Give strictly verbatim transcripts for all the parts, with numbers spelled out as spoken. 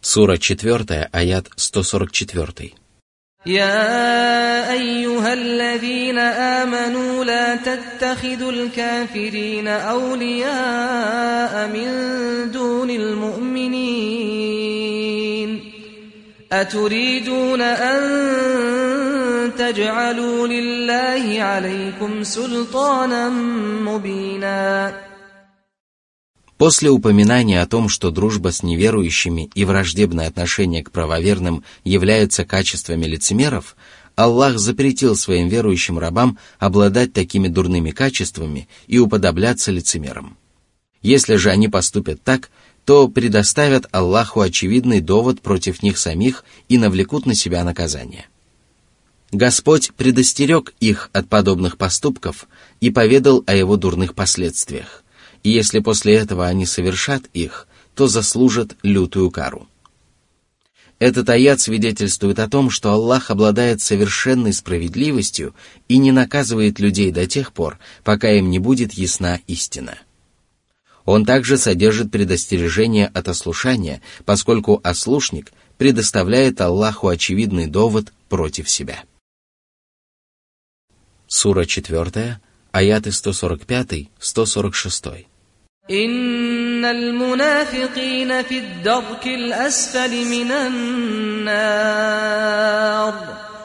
Сура четвёртая, аят сто сорок четыре. يا أيها الذين آمنوا لا تتخذوا الكافرين أولياء من دون المؤمنين أتريدون أن تجعلوا لله عليكم سلطانا مبينا. После упоминания о том, что дружба с неверующими и враждебное отношение к правоверным являются качествами лицемеров, Аллах запретил своим верующим рабам обладать такими дурными качествами и уподобляться лицемерам. Если же они поступят так, то предоставят Аллаху очевидный довод против них самих и навлекут на себя наказание. Господь предостерег их от подобных поступков и поведал о его дурных последствиях. И если после этого они совершат их, то заслужат лютую кару. Этот аят свидетельствует о том, что Аллах обладает совершенной справедливостью и не наказывает людей до тех пор, пока им не будет ясна истина. Он также содержит предостережение от ослушания, поскольку ослушник предоставляет Аллаху очевидный довод против себя. Сура четвёртая, аяты сто сорок пять - сто сорок шесть. إن المنافقين في الدرك الأسفل من النار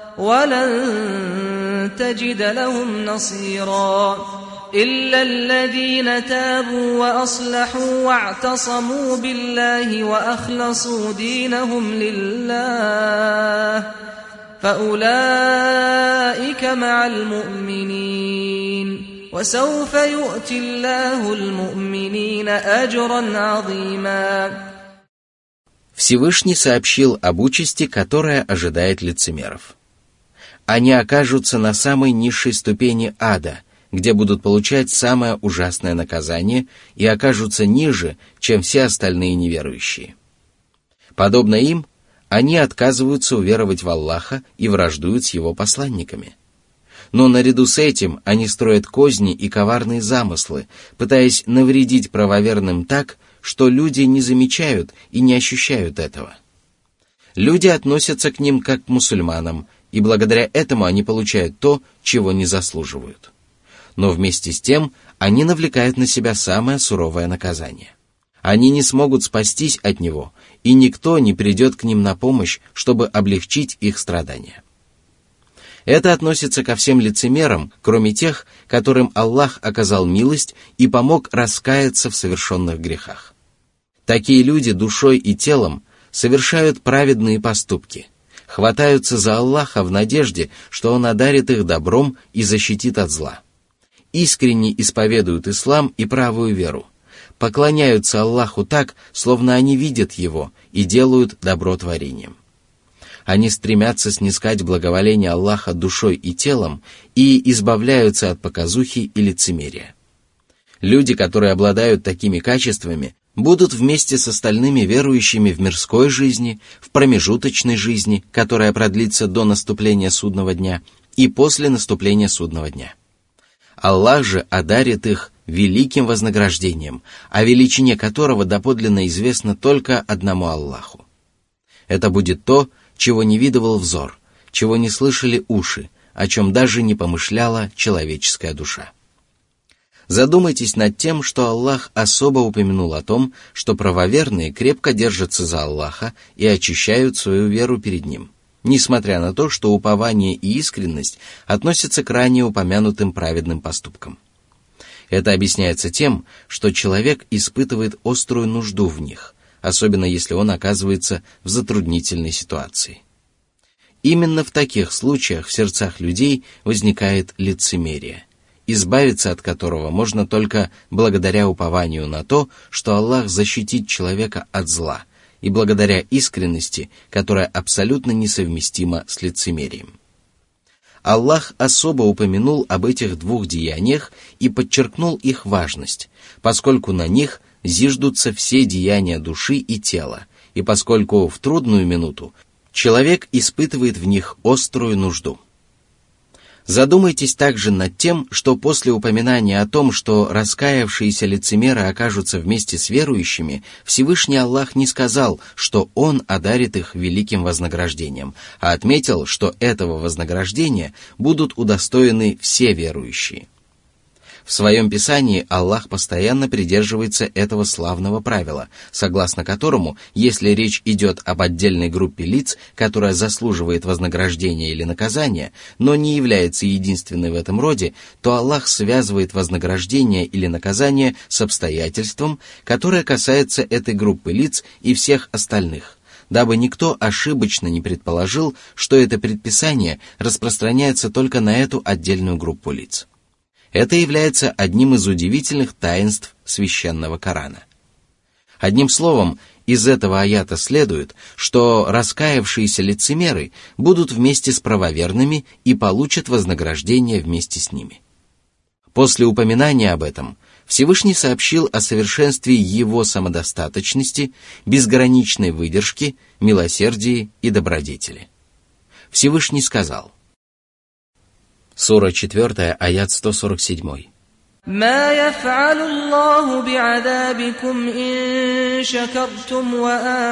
ولن تجد لهم نصيرا إلا الذين تابوا وأصلحوا واعتصموا بالله وأخلصوا دينهم لله فأولئك مع المؤمنين وسوف يؤتي الله المؤمنين أجرا عظيما. Всевышний сообщил об участи, которая ожидает лицемеров. Они окажутся на самой низшей ступени ада, где будут получать самое ужасное наказание и окажутся ниже, чем все остальные неверующие. Подобно им, они отказываются уверовать в Аллаха и враждуют с его посланниками. Но наряду с этим они строят козни и коварные замыслы, пытаясь навредить правоверным так, что люди не замечают и не ощущают этого. Люди относятся к ним как к мусульманам, и благодаря этому они получают то, чего не заслуживают. Но вместе с тем они навлекают на себя самое суровое наказание. Они не смогут спастись от него, и никто не придет к ним на помощь, чтобы облегчить их страдания. Это относится ко всем лицемерам, кроме тех, которым Аллах оказал милость и помог раскаяться в совершенных грехах. Такие люди душой и телом совершают праведные поступки, хватаются за Аллаха в надежде, что Он одарит их добром и защитит от зла. Искренне исповедуют ислам и правую веру, поклоняются Аллаху так, словно они видят Его и делают добро творением. Они стремятся снискать благоволение Аллаха душой и телом и избавляются от показухи и лицемерия. Люди, которые обладают такими качествами, будут вместе с остальными верующими в мирской жизни, в промежуточной жизни, которая продлится до наступления судного дня, и после наступления судного дня. Аллах же одарит их великим вознаграждением, о величине которого доподлинно известно только одному Аллаху. Это будет то, чего не видывал взор, чего не слышали уши, о чем даже не помышляла человеческая душа. Задумайтесь над тем, что Аллах особо упомянул о том, что правоверные крепко держатся за Аллаха и очищают свою веру перед Ним, несмотря на то, что упование и искренность относятся к ранее упомянутым праведным поступкам. Это объясняется тем, что человек испытывает острую нужду в них, особенно если он оказывается в затруднительной ситуации. Именно в таких случаях в сердцах людей возникает лицемерие, избавиться от которого можно только благодаря упованию на то, что Аллах защитит человека от зла, и благодаря искренности, которая абсолютно несовместима с лицемерием. Аллах особо упомянул об этих двух деяниях и подчеркнул их важность, поскольку на них зиждутся все деяния души и тела, и поскольку в трудную минуту человек испытывает в них острую нужду. Задумайтесь также над тем, что после упоминания о том, что раскаявшиеся лицемеры окажутся вместе с верующими, Всевышний Аллах не сказал, что Он одарит их великим вознаграждением, а отметил, что этого вознаграждения будут удостоены все верующие. В своем Писании Аллах постоянно придерживается этого славного правила, согласно которому, если речь идет об отдельной группе лиц, которая заслуживает вознаграждения или наказания, но не является единственной в этом роде, то Аллах связывает вознаграждение или наказание с обстоятельством, которое касается этой группы лиц и всех остальных, дабы никто ошибочно не предположил, что это предписание распространяется только на эту отдельную группу лиц. Это является одним из удивительных таинств священного Корана. Одним словом, из этого аята следует, что раскаявшиеся лицемеры будут вместе с правоверными и получат вознаграждение вместе с ними. После упоминания об этом, Всевышний сообщил о совершенстве Его самодостаточности, безграничной выдержки, милосердии и добродетели. Всевышний сказал, Сура четвёртая, аят сто сорок семь. «Ма яф'алу Аллаху би'адабикум ин шакартум ва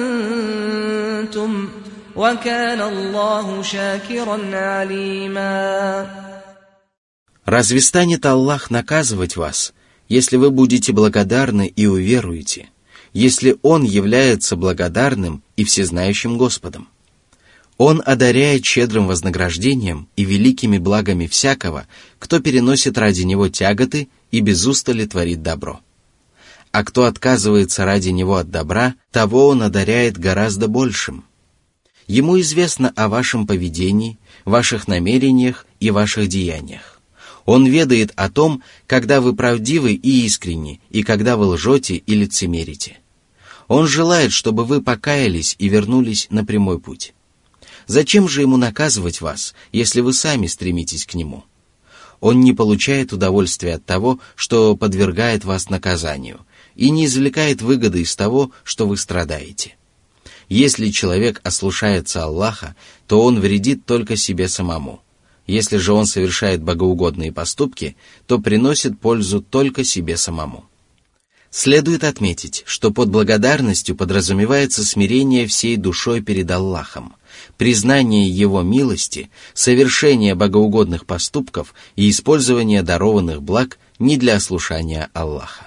амантум, ва кана Аллаху шакиран алима». Разве станет Аллах наказывать вас, если вы будете благодарны и уверуете, если Он является благодарным и всезнающим Господом? Он одаряет щедрым вознаграждением и великими благами всякого, кто переносит ради Него тяготы и без устали творит добро. А кто отказывается ради Него от добра, того Он одаряет гораздо большим. Ему известно о вашем поведении, ваших намерениях и ваших деяниях. Он ведает о том, когда вы правдивы и искренни, и когда вы лжете и лицемерите. Он желает, чтобы вы покаялись и вернулись на прямой путь. Зачем же Ему наказывать вас, если вы сами стремитесь к Нему? Он не получает удовольствия от того, что подвергает вас наказанию, и не извлекает выгоды из того, что вы страдаете. Если человек ослушается Аллаха, то он вредит только себе самому. Если же он совершает богоугодные поступки, то приносит пользу только себе самому. Следует отметить, что под благодарностью подразумевается смирение всей душой перед Аллахом, признание Его милости, совершение богоугодных поступков и использование дарованных благ не для ослушания Аллаха.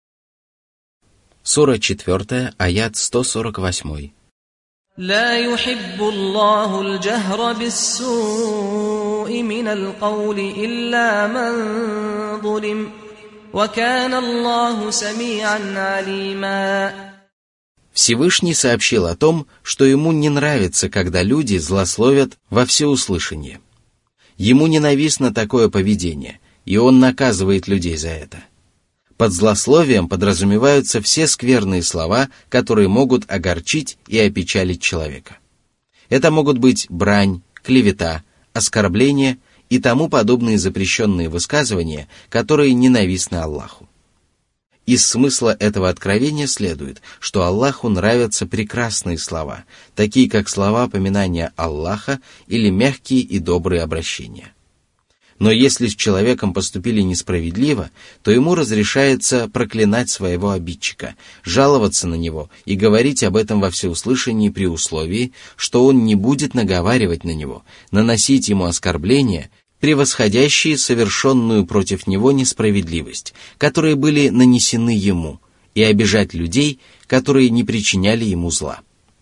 Сура четвёртая, аят сто сорок восемь. لا يحب الله الجهر بالسوء من القول إلا من ظلم وكان الله سميعا عليما. Всевышний сообщил о том, что Ему не нравится, когда люди злословят во всеуслышание. Ему ненавистно такое поведение, и Он наказывает людей за это. Под злословием подразумеваются все скверные слова, которые могут огорчить и опечалить человека. Это могут быть брань, клевета, оскорбление и тому подобные запрещенные высказывания, которые ненавистны Аллаху. Из смысла этого откровения следует, что Аллаху нравятся прекрасные слова, такие как слова поминания Аллаха или мягкие и добрые обращения. Но если с человеком поступили несправедливо, то ему разрешается проклинать своего обидчика, жаловаться на него и говорить об этом во всеуслышании при условии, что он не будет наговаривать на него, наносить ему оскорбления, превосходящие совершенную против него несправедливость, которые были нанесены ему, и обижать людей, которые не причиняли ему зла.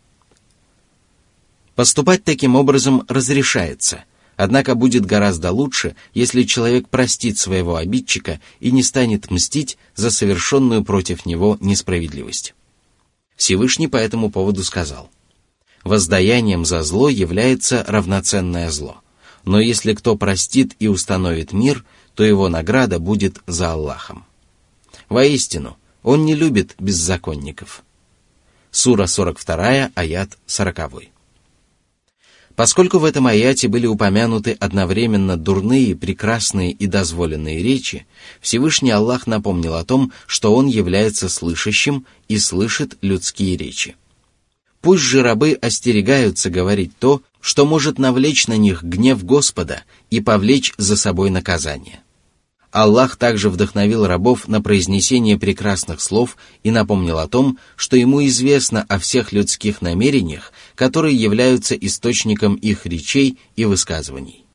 Поступать таким образом разрешается, однако будет гораздо лучше, если человек простит своего обидчика и не станет мстить за совершенную против него несправедливость. Всевышний по этому поводу сказал: «Воздаянием за зло является равноценное зло. Но если кто простит и установит мир, то его награда будет за Аллахом. Воистину, Он не любит беззаконников». Сура сорок вторая, аят сорок. Поскольку в этом аяте были упомянуты одновременно дурные, прекрасные и дозволенные речи, Всевышний Аллах напомнил о том, что Он является слышащим и слышит людские речи. Пусть же рабы остерегаются говорить то, что может навлечь на них гнев Господа и повлечь за собой наказание. Аллах также вдохновил рабов на произнесение прекрасных слов и напомнил о том, что ему известно о всех людских намерениях, которые являются источником их речей и высказываний.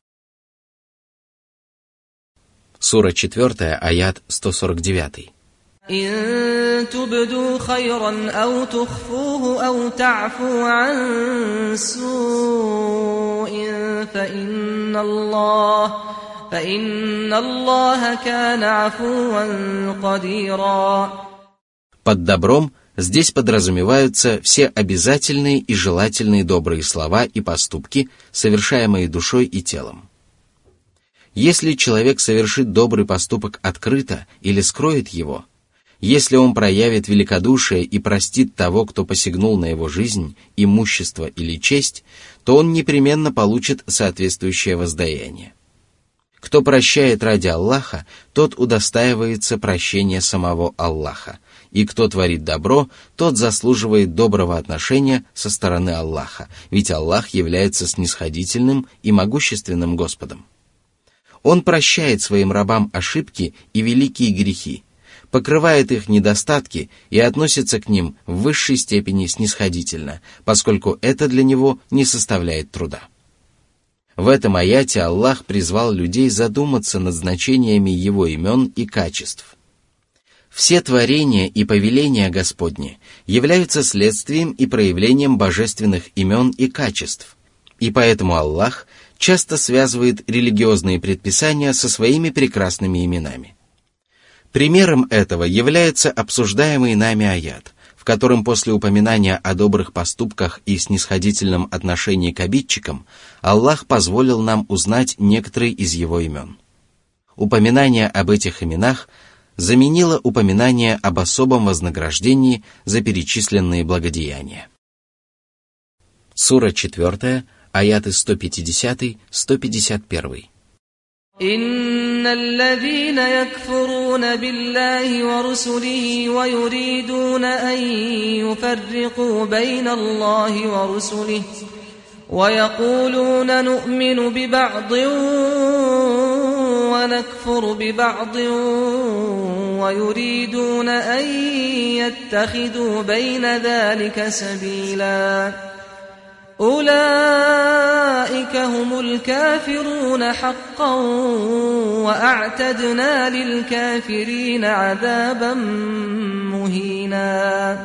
Сура четвёртая, аят сто сорок девять. إن تبدوا خيرا أو تخفوه أو تعفو عن سوء فإن الله فإن الله كان عفوا قديرا. Под добром здесь подразумеваются все обязательные и желательные добрые слова и поступки, совершаемые душой и телом. Если человек совершит добрый поступок открыто или скроет его, если он проявит великодушие и простит того, кто посягнул на его жизнь, имущество или честь, то он непременно получит соответствующее воздаяние. Кто прощает ради Аллаха, тот удостаивается прощения самого Аллаха, и кто творит добро, тот заслуживает доброго отношения со стороны Аллаха, ведь Аллах является снисходительным и могущественным Господом. Он прощает своим рабам ошибки и великие грехи, покрывает их недостатки и относится к ним в высшей степени снисходительно, поскольку это для него не составляет труда. В этом аяте Аллах призвал людей задуматься над значениями Его имен и качеств. Все творения и повеления Господни являются следствием и проявлением божественных имен и качеств, и поэтому Аллах часто связывает религиозные предписания со своими прекрасными именами. Примером этого является обсуждаемый нами аят, в котором после упоминания о добрых поступках и снисходительном отношении к обидчикам Аллах позволил нам узнать некоторые из Его имен. Упоминание об этих именах заменило упоминание об особом вознаграждении за перечисленные благодеяния. Сура четвёртая, аяты сто пятьдесят - сто пятьдесят один. إن الذين يكفرون بالله ورسله ويريدون أن يفرقوا بين الله ورسله ويقولون نؤمن ببعض ونكفر ببعض ويريدون أن يتخذوا بين ذلك سبيلا أولئك هم الكافرون حقا وأعتدنا للكافرين عذابا مهينا.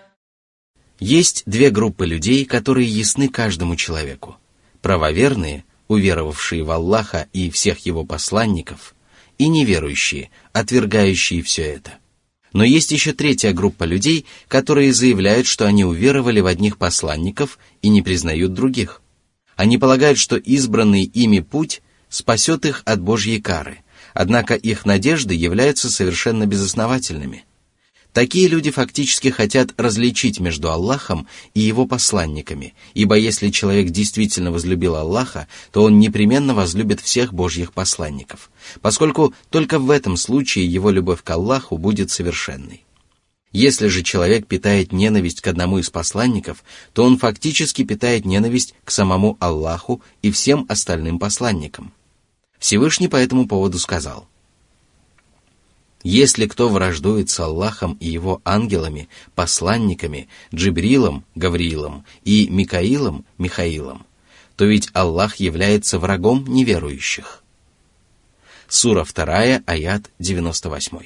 Есть две группы людей, которые ясны каждому человеку. Правоверные, уверовавшие в Аллаха и всех Его посланников, и неверующие, отвергающие все это. Но есть еще третья группа людей, которые заявляют, что они уверовали в одних посланников и не признают других. Они полагают, что избранный ими путь спасет их от Божьей кары, однако их надежды являются совершенно безосновательными. Такие люди фактически хотят различить между Аллахом и Его посланниками, ибо если человек действительно возлюбил Аллаха, то он непременно возлюбит всех Божьих посланников, поскольку только в этом случае его любовь к Аллаху будет совершенной. Если же человек питает ненависть к одному из посланников, то он фактически питает ненависть к самому Аллаху и всем остальным посланникам. Всевышний по этому поводу сказал: «Если кто враждует с Аллахом и Его ангелами, посланниками, Джибрилом, Гавриилом и Микаилом, Михаилом, то ведь Аллах является врагом неверующих». Сура вторая, аят девяносто восемь.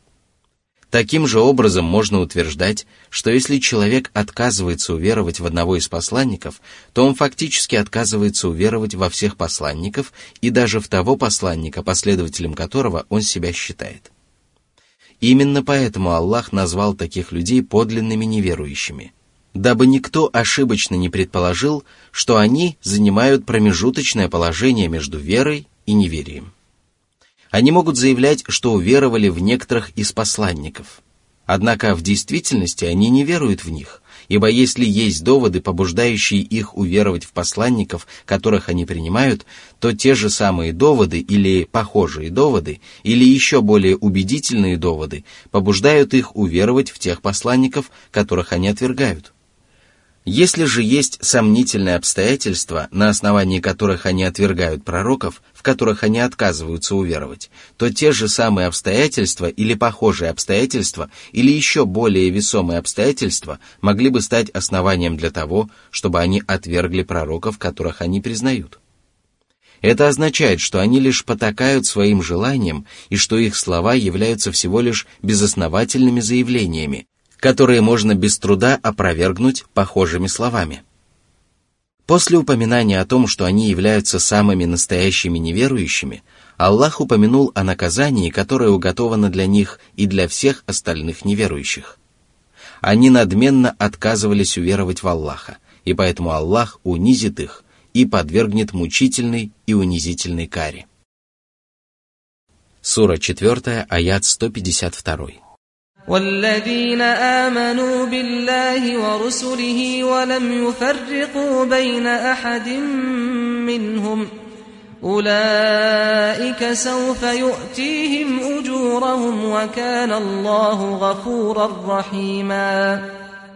Таким же образом можно утверждать, что если человек отказывается уверовать в одного из посланников, то он фактически отказывается уверовать во всех посланников и даже в того посланника, последователем которого он себя считает. Именно поэтому Аллах назвал таких людей подлинными неверующими, дабы никто ошибочно не предположил, что они занимают промежуточное положение между верой и неверием. Они могут заявлять, что уверовали в некоторых из посланников, однако в действительности они не веруют в них, ибо если есть доводы, побуждающие их уверовать в посланников, которых они принимают, то те же самые доводы или похожие доводы, или еще более убедительные доводы побуждают их уверовать в тех посланников, которых они отвергают. Если же есть сомнительные обстоятельства, на основании которых они отвергают пророков, в которых они отказываются уверовать, то те же самые обстоятельства или похожие обстоятельства, или еще более весомые обстоятельства могли бы стать основанием для того, чтобы они отвергли пророков, которых они признают. Это означает, что они лишь потакают своим желаниям и что их слова являются всего лишь безосновательными заявлениями, которые можно без труда опровергнуть похожими словами. После упоминания о том, что они являются самыми настоящими неверующими, Аллах упомянул о наказании, которое уготовано для них и для всех остальных неверующих. Они надменно отказывались уверовать в Аллаха, и поэтому Аллах унизит их и подвергнет мучительной и унизительной каре. Сура четыре, аят сто пятьдесят два. والذين آمنوا بالله ورسله ولم يفرقوا بين أحد منهم أولئك سوف يؤتيهم أجورهم وكان الله غفورا رحيما.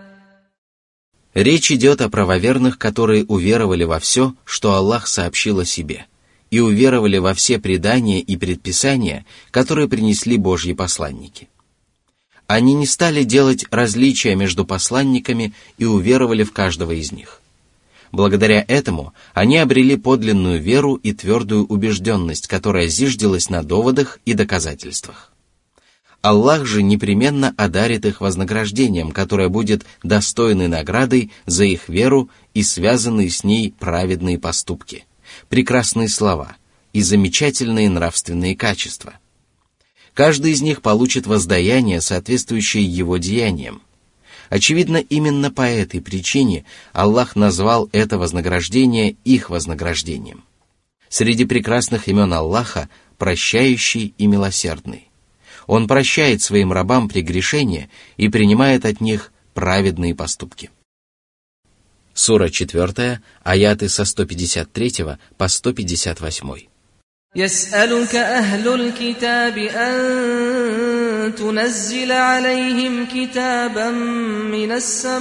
Речь идет о правоверных, которые уверовали во все, что Аллах сообщил о себе, и уверовали во все предания и предписания, которые принесли Божьи посланники. Они не стали делать различия между посланниками и уверовали в каждого из них. Благодаря этому они обрели подлинную веру и твердую убежденность, которая зиждилась на доводах и доказательствах. Аллах же непременно одарит их вознаграждением, которое будет достойной наградой за их веру и связанные с ней праведные поступки, прекрасные слова и замечательные нравственные качества. Каждый из них получит воздаяние, соответствующее его деяниям. Очевидно, именно по этой причине Аллах назвал это вознаграждение их вознаграждением. Среди прекрасных имен Аллаха – прощающий и милосердный. Он прощает своим рабам прегрешения и принимает от них праведные поступки. Сура четыре, аяты со сто пятьдесят три по сто пятьдесят восемь. يسألك أهل الكتاب أن تنزل عليهم كتابا من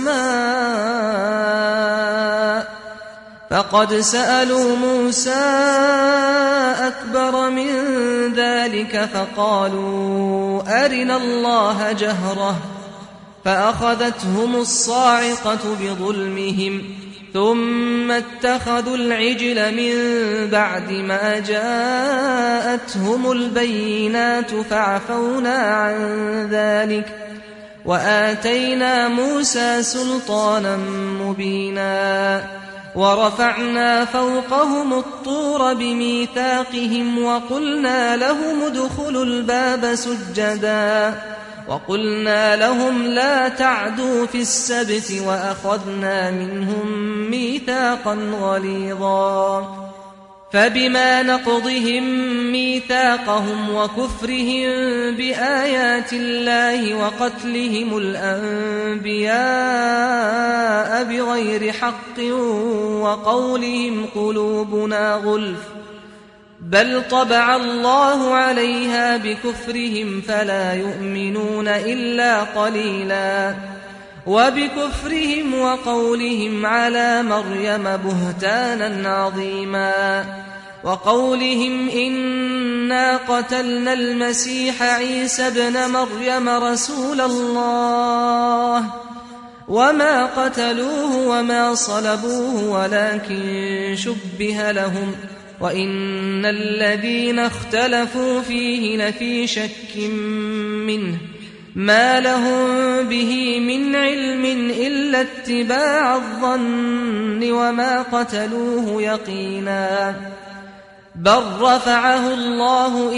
السماء فقد سألوا موسى أكبر من ذلك فقالوا أرنا الله جهرة فأخذتهم الصاعقة بظلمهم ثم اتخذوا العجل من بعد ما جاءتهم البينات فعفونا عن ذلك وآتينا موسى سلطانا مبينا ورفعنا فوقهم الطور بميثاقهم وقلنا لهم ادخلوا الباب سجدا وقلنا لهم لا تعدوا في السبت وأخذنا منهم ميثاقا غليظا فبما نقضهم ميثاقهم وكفرهم بآيات الله وقتلهم الأنبياء بغير حق وقولهم قلوبنا غلف بل طبع الله عليها بكفرهم فلا يؤمنون إلا قليلا وبكفرهم وقولهم على مريم بهتانا عظيما وقولهم إنا قتلنا المسيح عيسى ابن مريم رسول الله وما قتلوه وما صلبوه ولكن شبه لهم وإن الذين اختلفوا فيه لفي شك منه ما لهم به من علم إلا اتباع الظن وما قتلوه يقينا بل رفعه الله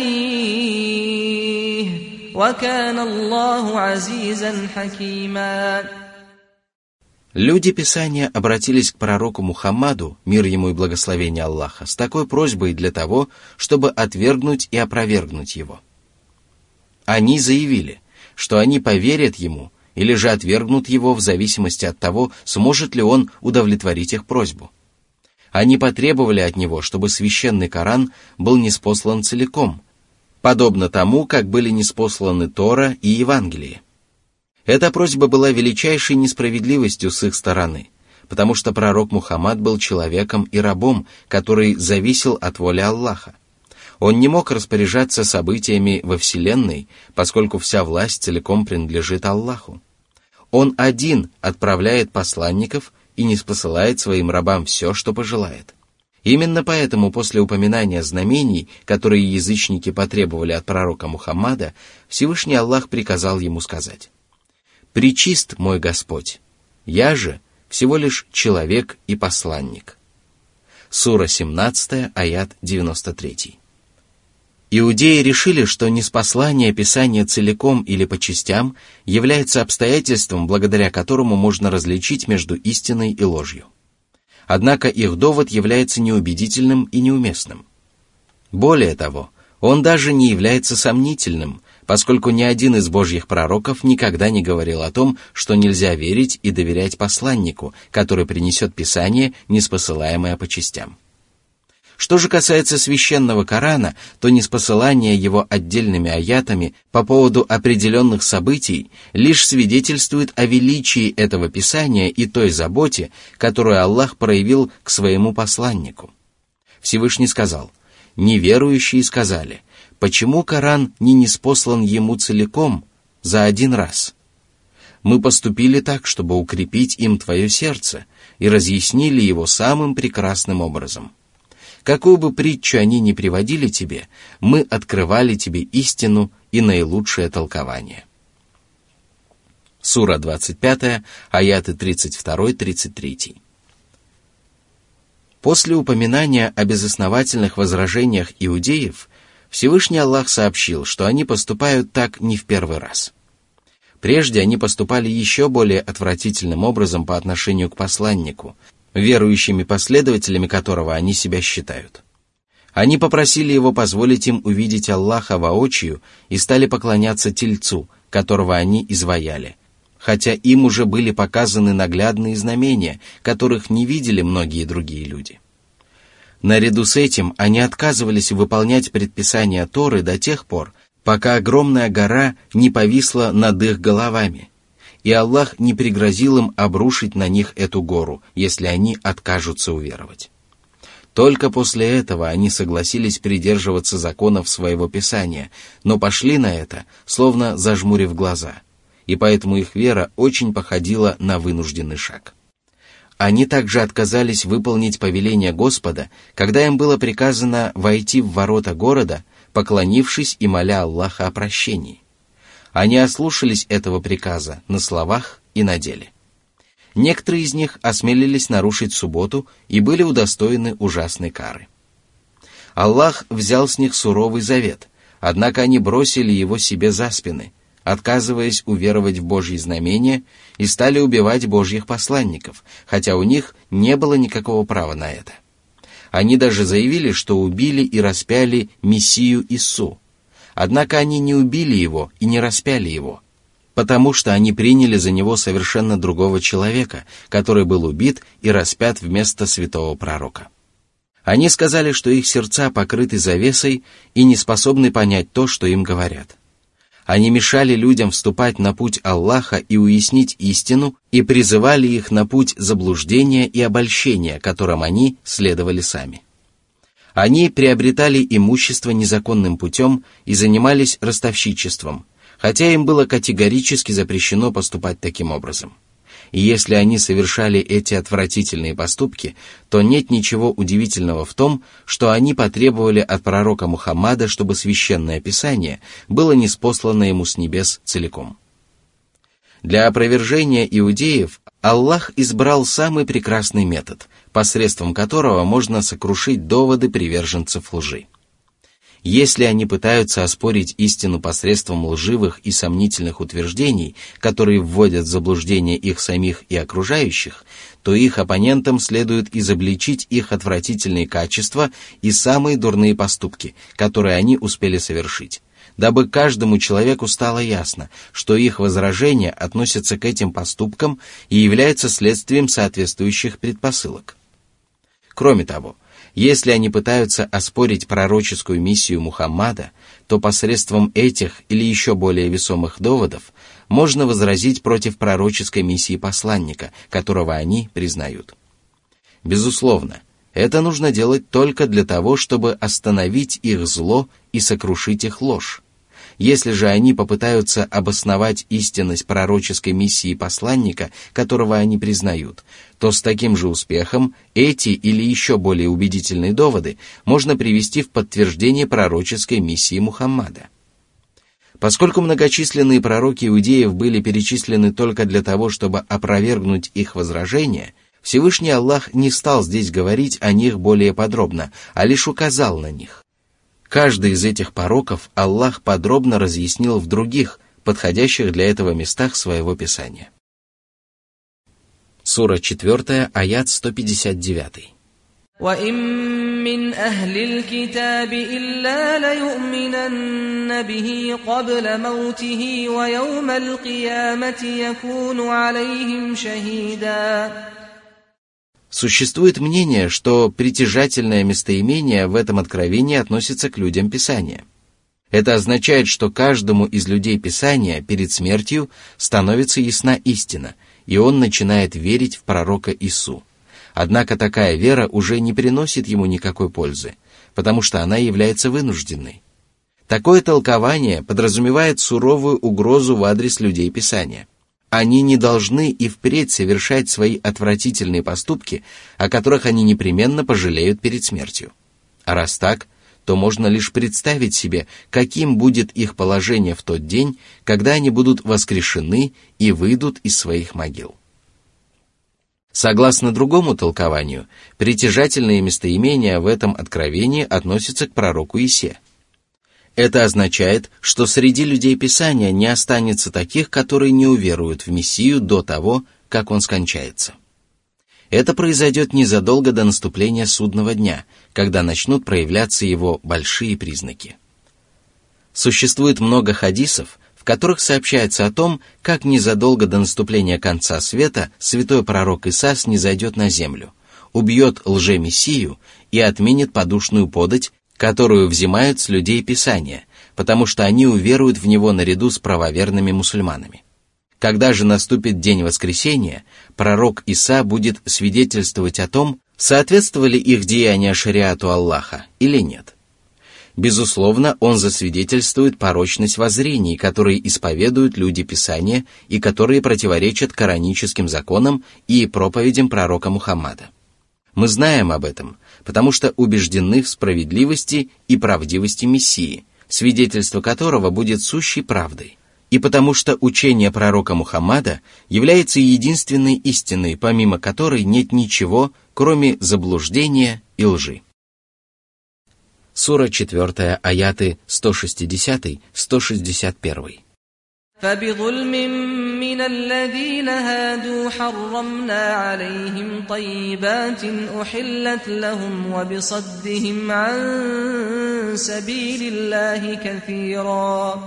إليه وكان الله عزيزا حكيما. Люди Писания обратились к пророку Мухаммаду, мир ему и благословение Аллаха, с такой просьбой для того, чтобы отвергнуть и опровергнуть его. Они заявили, что они поверят ему или же отвергнут его в зависимости от того, сможет ли он удовлетворить их просьбу. Они потребовали от него, чтобы священный Коран был ниспослан целиком, подобно тому, как были ниспосланы Тора и Евангелие. Эта просьба была величайшей несправедливостью с их стороны, потому что пророк Мухаммад был человеком и рабом, который зависел от воли Аллаха. Он не мог распоряжаться событиями во Вселенной, поскольку вся власть целиком принадлежит Аллаху. Он один отправляет посланников и ниспосылает своим рабам все, что пожелает. Именно поэтому после упоминания знамений, которые язычники потребовали от пророка Мухаммада, Всевышний Аллах приказал ему сказать: «Пречист мой Господь, я же всего лишь человек и посланник». Сура семнадцатая, аят девяносто три. Иудеи решили, что ниспослание Писания целиком или по частям является обстоятельством, благодаря которому можно различить между истиной и ложью. Однако их довод является неубедительным и неуместным. Более того, он даже не является сомнительным, поскольку ни один из божьих пророков никогда не говорил о том, что нельзя верить и доверять посланнику, который принесет Писание, ниспосылаемое по частям. Что же касается священного Корана, то ниспосылание его отдельными аятами по поводу определенных событий лишь свидетельствует о величии этого Писания и той заботе, которую Аллах проявил к своему посланнику. Всевышний сказал: «Неверующие сказали: почему Коран не ниспослан ему целиком за один раз? Мы поступили так, чтобы укрепить им твое сердце, и разъяснили его самым прекрасным образом. Какую бы притчу они ни приводили тебе, мы открывали тебе истину и наилучшее толкование». Сура двадцать пятая, аяты тридцать два тридцать три. После упоминания о безосновательных возражениях иудеев, Всевышний Аллах сообщил, что они поступают так не в первый раз. Прежде они поступали еще более отвратительным образом по отношению к посланнику, верующими последователями которого они себя считают. Они попросили его позволить им увидеть Аллаха воочию и стали поклоняться тельцу, которого они изваяли, хотя им уже были показаны наглядные знамения, которых не видели многие другие люди. Наряду с этим они отказывались выполнять предписания Торы до тех пор, пока огромная гора не повисла над их головами, и Аллах не пригрозил им обрушить на них эту гору, если они откажутся уверовать. Только после этого они согласились придерживаться законов своего Писания, но пошли на это, словно зажмурив глаза, и поэтому их вера очень походила на вынужденный шаг. Они также отказались выполнить повеление Господа, когда им было приказано войти в ворота города, поклонившись и моля Аллаха о прощении. Они ослушались этого приказа на словах и на деле. Некоторые из них осмелились нарушить субботу и были удостоены ужасной кары. Аллах взял с них суровый завет, однако они бросили его себе за спины, отказываясь уверовать в Божьи знамения, и стали убивать Божьих посланников, хотя у них не было никакого права на это. Они даже заявили, что убили и распяли Мессию Иису. Однако они не убили его и не распяли его, потому что они приняли за него совершенно другого человека, который был убит и распят вместо святого пророка. Они сказали, что их сердца покрыты завесой и не способны понять то, что им говорят. Они мешали людям вступать на путь Аллаха и уяснить истину, и призывали их на путь заблуждения и обольщения, которым они следовали сами. Они приобретали имущество незаконным путем и занимались ростовщичеством, хотя им было категорически запрещено поступать таким образом. И если они совершали эти отвратительные поступки, то нет ничего удивительного в том, что они потребовали от пророка Мухаммада, чтобы священное Писание было ниспослано ему с небес целиком. Для опровержения иудеев Аллах избрал самый прекрасный метод, посредством которого можно сокрушить доводы приверженцев лжи. Если они пытаются оспорить истину посредством лживых и сомнительных утверждений, которые вводят в заблуждение их самих и окружающих, то их оппонентам следует изобличить их отвратительные качества и самые дурные поступки, которые они успели совершить, дабы каждому человеку стало ясно, что их возражения относятся к этим поступкам и являются следствием соответствующих предпосылок. Кроме того, если они пытаются оспорить пророческую миссию Мухаммада, то посредством этих или еще более весомых доводов можно возразить против пророческой миссии посланника, которого они признают. Безусловно, это нужно делать только для того, чтобы остановить их зло и сокрушить их ложь. Если же они попытаются обосновать истинность пророческой миссии посланника, которого они признают, то с таким же успехом эти или еще более убедительные доводы можно привести в подтверждение пророческой миссии Мухаммада. Поскольку многочисленные пророки иудеев были перечислены только для того, чтобы опровергнуть их возражения, Всевышний Аллах не стал здесь говорить о них более подробно, а лишь указал на них. Каждый из этих пороков Аллах подробно разъяснил в других, подходящих для этого местах своего Писания. Сура четыре, аят сто пятьдесят девять. وَإِن مِّنْ أَهْلِ الْكِتَابِ إِلَّا لَيُؤْمِنَنَّ بِهِ قَبْلَ مَوْتِهِ وَيَوْمَ الْقِيَامَةِ يَكُونُ عَلَيْهِمْ شَهِيدًا. Существует мнение, что притяжательное местоимение в этом откровении относится к людям Писания. Это означает, что каждому из людей Писания перед смертью становится ясна истина, и он начинает верить в пророка Ису. Однако такая вера уже не приносит ему никакой пользы, потому что она является вынужденной. Такое толкование подразумевает суровую угрозу в адрес людей Писания. Они не должны и впредь совершать свои отвратительные поступки, о которых они непременно пожалеют перед смертью. А раз так, то можно лишь представить себе, каким будет их положение в тот день, когда они будут воскрешены и выйдут из своих могил. Согласно другому толкованию, притяжательные местоимения в этом откровении относятся к пророку Исе. Это означает, что среди людей Писания не останется таких, которые не уверуют в Мессию до того, как он скончается. Это произойдет незадолго до наступления судного дня, когда начнут проявляться его большие признаки. Существует много хадисов, в которых сообщается о том, как незадолго до наступления конца света святой пророк Иса снизойдет на землю, убьет лжемессию и отменит подушную подать, которую взимают с людей Писания, потому что они уверуют в него наряду с правоверными мусульманами. Когда же наступит день воскресения, пророк Иса будет свидетельствовать о том, соответствовали их деяния шариату Аллаха или нет. Безусловно, он засвидетельствует порочность воззрений, которые исповедуют люди Писания и которые противоречат кораническим законам и проповедям пророка Мухаммада. Мы знаем об этом, потому что убеждены в справедливости и правдивости Мессии, свидетельство которого будет сущей правдой, и потому что учение пророка Мухаммада является единственной истиной, помимо которой нет ничего, кроме заблуждения и лжи. Сура четыре, аяты сто шестьдесят - сто шестьдесят один. فبظلم من الذين هادوا حرمنا عليهم طيبات أحلت لهم وبصدهم عن سبيل الله كثيرا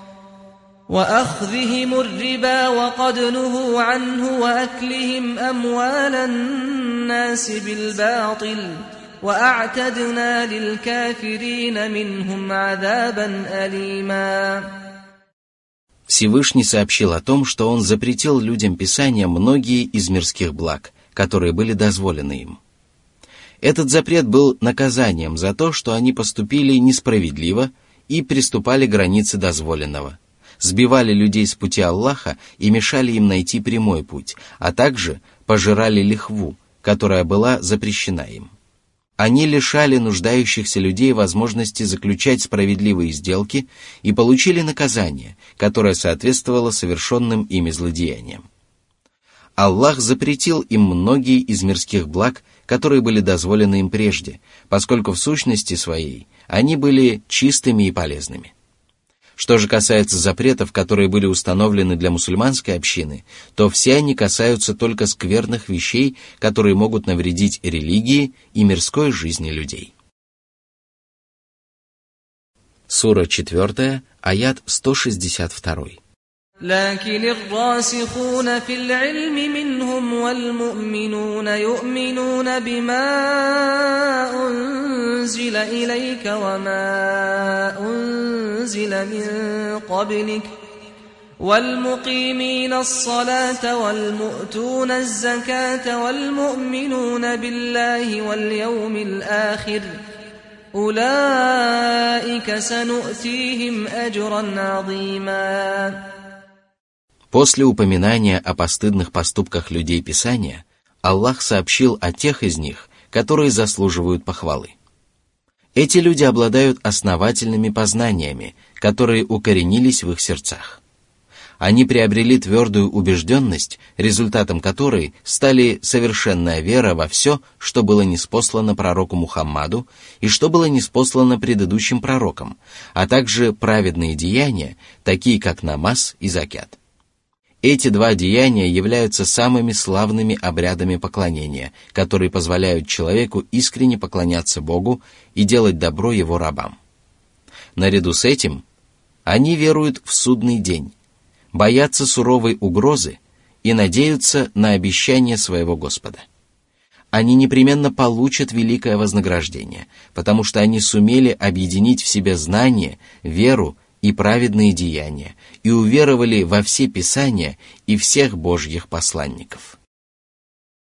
وأخذهم الربا وقد نهوا عنه وأكلهم أموال الناس بالباطل وأعتدنا للكافرين منهم عذابا أليما. Всевышний сообщил о том, что Он запретил людям Писания многие из мирских благ, которые были дозволены им. Этот запрет был наказанием за то, что они поступили несправедливо и приступали к границе дозволенного, сбивали людей с пути Аллаха и мешали им найти прямой путь, а также пожирали лихву, которая была запрещена им. Они лишали нуждающихся людей возможности заключать справедливые сделки и получили наказание, которое соответствовало совершенным ими злодеяниям. Аллах запретил им многие из мирских благ, которые были дозволены им прежде, поскольку в сущности своей они были чистыми и полезными. Что же касается запретов, которые были установлены для мусульманской общины, то все они касаются только скверных вещей, которые могут навредить религии и мирской жизни людей. Сура четыре, аят сто шестьдесят два. لكن الراسخون في العلم منهم والمؤمنون يؤمنون بما أنزل إليك وما أنزل من قبلك والمقيمين الصلاة والمؤتون الزكاة والمؤمنون بالله واليوم الآخر أولئك سنؤتيهم أجرا عظيما. После упоминания о постыдных поступках людей Писания, Аллах сообщил о тех из них, которые заслуживают похвалы. Эти люди обладают основательными познаниями, которые укоренились в их сердцах. Они приобрели твердую убежденность, результатом которой стали совершенная вера во все, что было ниспослано пророку Мухаммаду и что было ниспослано предыдущим пророкам, а также праведные деяния, такие как намаз и закят. Эти два деяния являются самыми славными обрядами поклонения, которые позволяют человеку искренне поклоняться Богу и делать добро Его рабам. Наряду с этим, они веруют в судный день, боятся суровой угрозы и надеются на обещание своего Господа. Они непременно получат великое вознаграждение, потому что они сумели объединить в себе знание, веру и праведные деяния, и уверовали во все Писания и всех Божьих посланников.